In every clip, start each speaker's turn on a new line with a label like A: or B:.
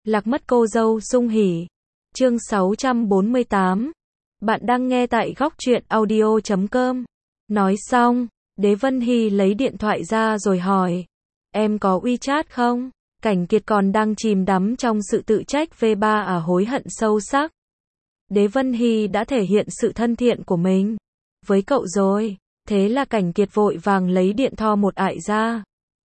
A: Lạc mất cô dâu sung hỉ. Chương 648. Bạn đang nghe tại góc truyện audio.com. Nói xong, Đế Vân Hy lấy điện thoại ra rồi hỏi. Em có WeChat không? Cảnh Kiệt còn đang chìm đắm trong sự tự trách V3 hối hận sâu sắc. Đế Vân Hy đã thể hiện sự thân thiện của mình với cậu rồi. Thế là Cảnh Kiệt vội vàng lấy điện thoại một ải ra.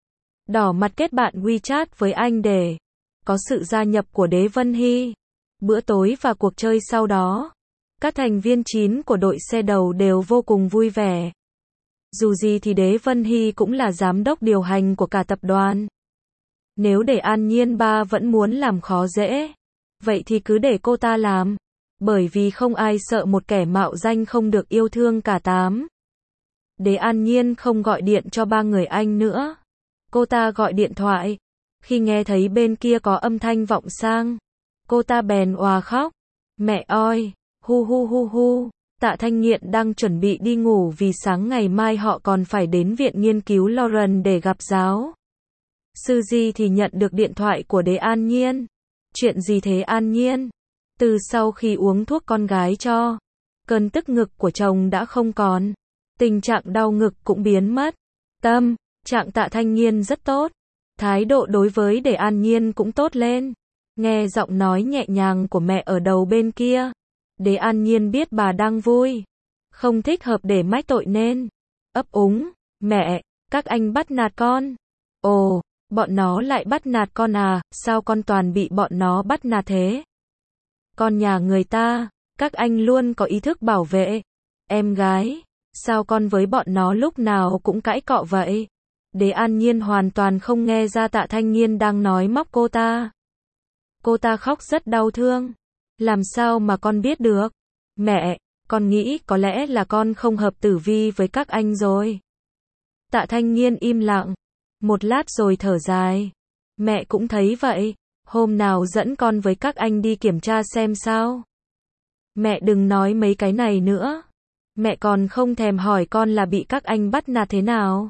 A: Đỏ mặt kết bạn WeChat với anh để có sự gia nhập của Đế Vân Hy. Bữa tối và cuộc chơi sau đó, các thành viên 9 của đội xe đầu đều vô cùng vui vẻ. Dù gì thì Đế Vân Hy cũng là giám đốc điều hành của cả tập đoàn. Nếu để An Nhiên ba vẫn muốn làm khó dễ, vậy thì cứ để cô ta làm. Bởi vì không ai sợ một kẻ mạo danh không được yêu thương cả tám. Đế An Nhiên không gọi điện cho ba người anh nữa. Cô ta gọi điện thoại. Khi nghe thấy bên kia có âm thanh vọng sang, cô ta bèn òa khóc. Mẹ ơi, hu hu hu hu. Tạ Thanh Nghiện đang chuẩn bị đi ngủ vì sáng ngày mai họ còn phải đến viện nghiên cứu Lauren để gặp giáo sư Di thì nhận được điện thoại của Đế An Nhiên. Chuyện gì thế An Nhiên? Từ sau khi uống thuốc con gái cho, cơn tức ngực của chồng đã không còn. Tình trạng đau ngực cũng biến mất. Tâm trạng Tạ Thanh Nghiên rất tốt. Thái độ đối với Đế An Nhiên cũng tốt lên. Nghe giọng nói nhẹ nhàng của mẹ ở đầu bên kia, Đế An Nhiên biết bà đang vui. Không thích hợp để mách tội nên ấp úng. Mẹ, các anh bắt nạt con. Ồ, bọn nó lại bắt nạt con à? Sao con toàn bị bọn nó bắt nạt thế? Con nhà người ta, các anh luôn có ý thức bảo vệ em gái. Sao con với bọn nó lúc nào cũng cãi cọ vậy? Đế An Nhiên hoàn toàn không nghe ra Tạ Thanh Nghiên đang nói móc cô ta. Cô ta khóc rất đau thương. Làm sao mà con biết được? Mẹ, con nghĩ có lẽ là con không hợp tử vi với các anh rồi. Tạ Thanh Nghiên im lặng. Một lát rồi thở dài. Mẹ cũng thấy vậy. Hôm nào dẫn con với các anh đi kiểm tra xem sao. Mẹ đừng nói mấy cái này nữa. Mẹ còn không thèm hỏi con là bị các anh bắt nạt thế nào.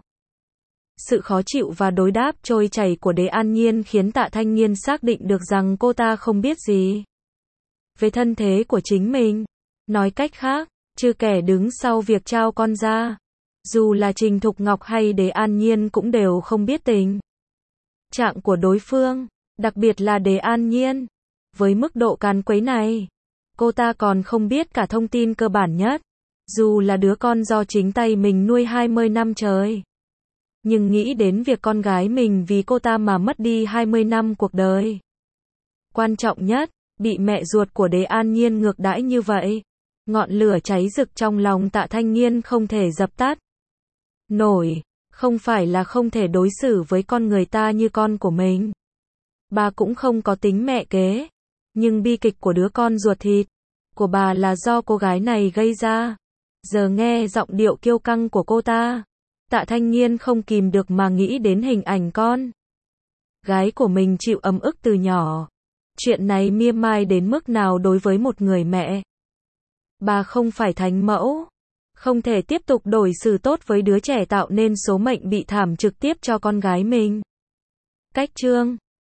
A: Sự khó chịu và đối đáp trôi chảy của Đế An Nhiên khiến Tạ Thanh Nghiên xác định được rằng cô ta không biết gì về thân thế của chính mình. Nói cách khác, chưa kẻ đứng sau việc trao con ra, dù là Trình Thục Ngọc hay Đế An Nhiên cũng đều không biết tình trạng của đối phương, đặc biệt là Đế An Nhiên. Với mức độ càn quấy này, cô ta còn không biết cả thông tin cơ bản nhất, dù là đứa con do chính tay mình nuôi 20 năm trời. Nhưng nghĩ đến việc con gái mình vì cô ta mà mất đi 20 năm cuộc đời. Quan trọng nhất, bị mẹ ruột của Đế An Nhiên ngược đãi như vậy. Ngọn lửa cháy rực trong lòng Tạ Thanh Nghiên không thể dập tắt nổi. Không phải là không thể đối xử với con người ta như con của mình. Bà cũng không có tính mẹ kế. Nhưng bi kịch của đứa con ruột thịt của bà là do cô gái này gây ra. Giờ nghe giọng điệu kiêu căng của cô ta, Tạ Thanh Nghiên không kìm được mà nghĩ đến hình ảnh con gái của mình chịu ấm ức từ nhỏ. Chuyện này mỉa mai đến mức nào đối với một người mẹ. Bà không phải thánh mẫu, không thể tiếp tục đối xử tốt với đứa trẻ tạo nên số mệnh bị thảm trực tiếp cho con gái mình. Cách chương